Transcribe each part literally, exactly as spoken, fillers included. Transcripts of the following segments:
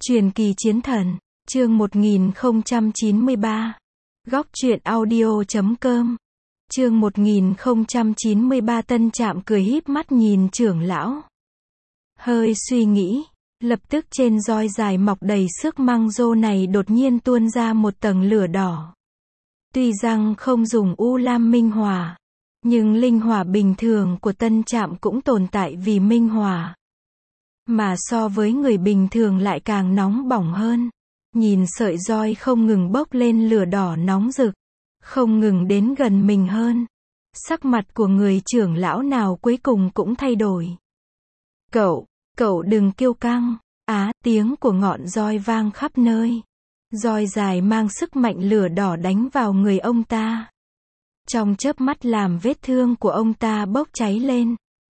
Truyền kỳ chiến thần, chương một nghìn không trăm chín mươi ba. Góc truyện audio chấm com. Chương một nghìn không trăm chín mươi ba. Tân Trạm cười híp mắt nhìn trưởng lão. Hơi suy nghĩ, lập tức trên roi dài mọc đầy sức măng rô này đột nhiên tuôn ra một tầng lửa đỏ. Tuy rằng không dùng u lam minh hỏa, nhưng linh hỏa bình thường của Tân Trạm cũng tồn tại vì minh hỏa. Mà so với người bình thường lại càng nóng bỏng hơn. Nhìn sợi roi không ngừng bốc lên lửa đỏ nóng rực, không ngừng đến gần mình hơn. Sắc mặt của người trưởng lão nào cuối cùng cũng thay đổi. Cậu, cậu đừng kiêu căng. Á, tiếng của ngọn roi vang khắp nơi. Roi dài mang sức mạnh lửa đỏ đánh vào người ông ta. Trong chớp mắt làm vết thương của ông ta bốc cháy lên.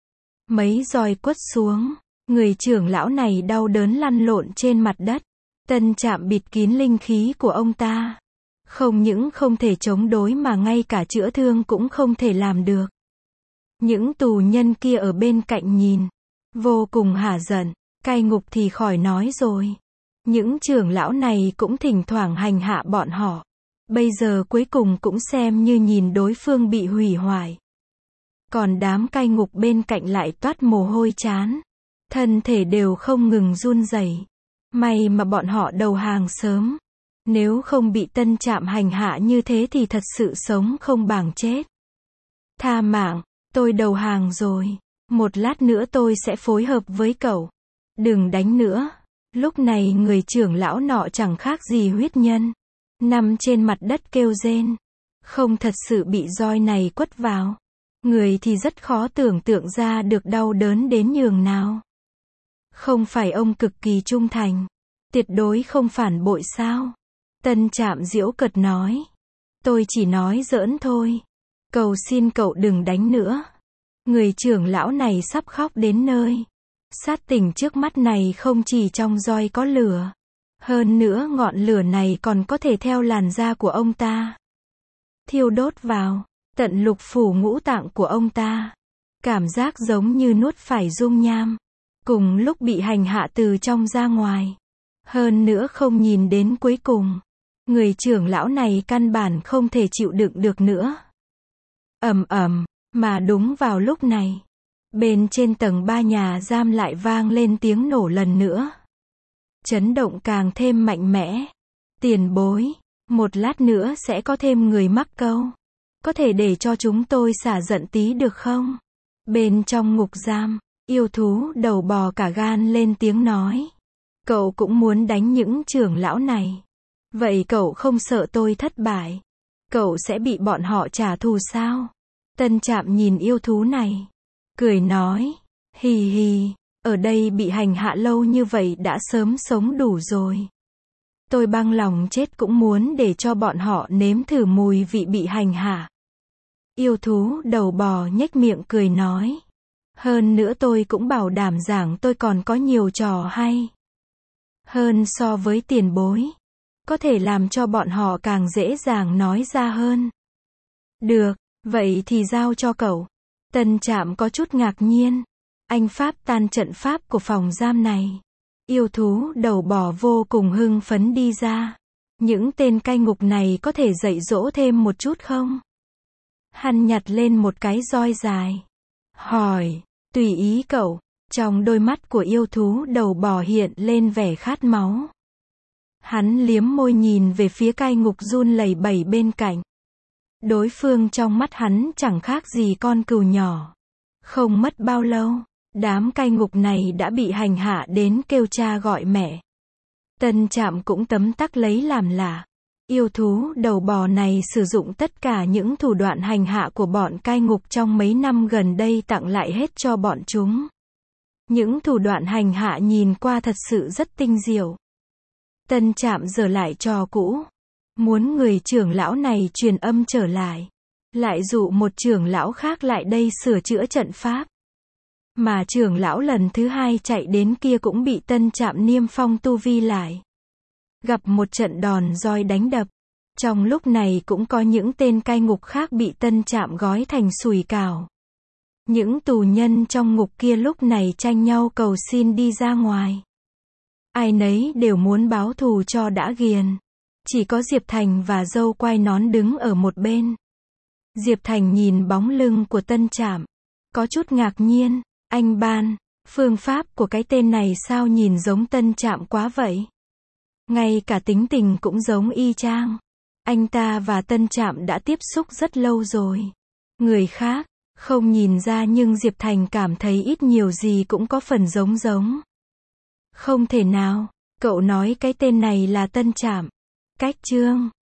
Mấy roi quất xuống. Người trưởng lão này đau đớn lăn lộn trên mặt đất. Tân Trạm bịt kín linh khí của ông ta. Không những không thể chống đối mà ngay cả chữa thương cũng không thể làm được. Những tù nhân kia ở bên cạnh nhìn, vô cùng hả giận. Cai ngục thì khỏi nói rồi. Những trưởng lão này cũng thỉnh thoảng hành hạ bọn họ. Bây giờ cuối cùng cũng xem như nhìn đối phương bị hủy hoại. Còn đám cai ngục bên cạnh lại toát mồ hôi trán. Thân thể đều không ngừng run rẩy. May mà bọn họ đầu hàng sớm. Nếu không bị Tân Trạm hành hạ như thế thì thật sự sống không bằng chết. Tha mạng, tôi đầu hàng rồi. Một lát nữa tôi sẽ phối hợp với cậu. Đừng đánh nữa. Lúc này người trưởng lão nọ chẳng khác gì huyết nhân. Nằm trên mặt đất kêu rên. Không thật sự bị roi này quất vào. Người thì rất khó tưởng tượng ra được đau đớn đến nhường nào. Không phải ông cực kỳ trung thành, tuyệt đối không phản bội sao? Tân Trạm giễu cợt nói. Tôi chỉ nói giỡn thôi. Cầu xin cậu đừng đánh nữa. Người trưởng lão này sắp khóc đến nơi. Sát tình trước mắt này không chỉ trong roi có lửa. Hơn nữa ngọn lửa này còn có thể theo làn da của ông ta thiêu đốt vào, tận lục phủ ngũ tạng của ông ta. Cảm giác giống như nuốt phải dung nham. Cùng lúc bị hành hạ từ trong ra ngoài. Hơn nữa không nhìn đến cuối cùng. Người trưởng lão này căn bản không thể chịu đựng được nữa. Ầm ầm, mà đúng vào lúc này. Bên trên tầng ba nhà giam lại vang lên tiếng nổ lần nữa. Chấn động càng thêm mạnh mẽ. Tiền bối, một lát nữa sẽ có thêm người mắc câu. Có thể để cho chúng tôi xả giận tí được không? Bên trong ngục giam. Yêu thú đầu bò cả gan lên tiếng nói. Cậu cũng muốn đánh những trưởng lão này. Vậy cậu không sợ tôi thất bại? Cậu sẽ bị bọn họ trả thù sao? Tân Trạm nhìn yêu thú này. Cười nói. Hì hì, ở đây bị hành hạ lâu như vậy đã sớm sống đủ rồi. Tôi băng lòng chết cũng muốn để cho bọn họ nếm thử mùi vị bị hành hạ. Yêu thú đầu bò nhếch miệng cười nói. Hơn nữa tôi cũng bảo đảm rằng tôi còn có nhiều trò hay hơn so với tiền bối. Có thể làm cho bọn họ càng dễ dàng nói ra hơn. Được, vậy thì giao cho cậu. Tân Trạm có chút ngạc nhiên. Anh pháp tan trận pháp của phòng giam này. Yêu thú đầu bò vô cùng hưng phấn đi ra. Những tên cai ngục này có thể dạy dỗ thêm một chút không? Hắn nhặt lên một cái roi dài. Hỏi, tùy ý cậu. Trong đôi mắt của yêu thú đầu bò hiện lên vẻ khát máu. Hắn liếm môi nhìn về phía cai ngục run lẩy bẩy bên cạnh. Đối phương trong mắt hắn chẳng khác gì con cừu nhỏ. Không mất bao lâu, đám cai ngục này đã bị hành hạ đến kêu cha gọi mẹ. Tân Trạm cũng tấm tắc lấy làm lạ. Yêu thú đầu bò này sử dụng tất cả những thủ đoạn hành hạ của bọn cai ngục trong mấy năm gần đây tặng lại hết cho bọn chúng. Những thủ đoạn hành hạ nhìn qua thật sự rất tinh diệu. Tân Trạm giở lại trò cũ. Muốn người trưởng lão này truyền âm trở lại. Lại dụ một trưởng lão khác lại đây sửa chữa trận pháp. Mà trưởng lão lần thứ hai chạy đến kia cũng bị Tân Trạm niêm phong tu vi lại. Gặp một trận đòn roi đánh đập. Trong lúc này cũng có những tên cai ngục khác bị Tân Trạm gói thành sủi cảo. Những tù nhân trong ngục kia lúc này tranh nhau cầu xin đi ra ngoài. Ai nấy đều muốn báo thù cho đã ghiền. Chỉ có Diệp Thành và dâu quai nón đứng ở một bên. Diệp Thành nhìn bóng lưng của Tân Trạm, có chút ngạc nhiên. Anh Ban, phương pháp của cái tên này sao nhìn giống Tân Trạm quá vậy? Ngay cả tính tình cũng giống y chang. Anh ta và Tân Trạm đã tiếp xúc rất lâu rồi. Người khác không nhìn ra nhưng Diệp Thành cảm thấy ít nhiều gì cũng có phần giống giống. Không thể nào, cậu nói cái tên này là Tân Trạm. Cách chương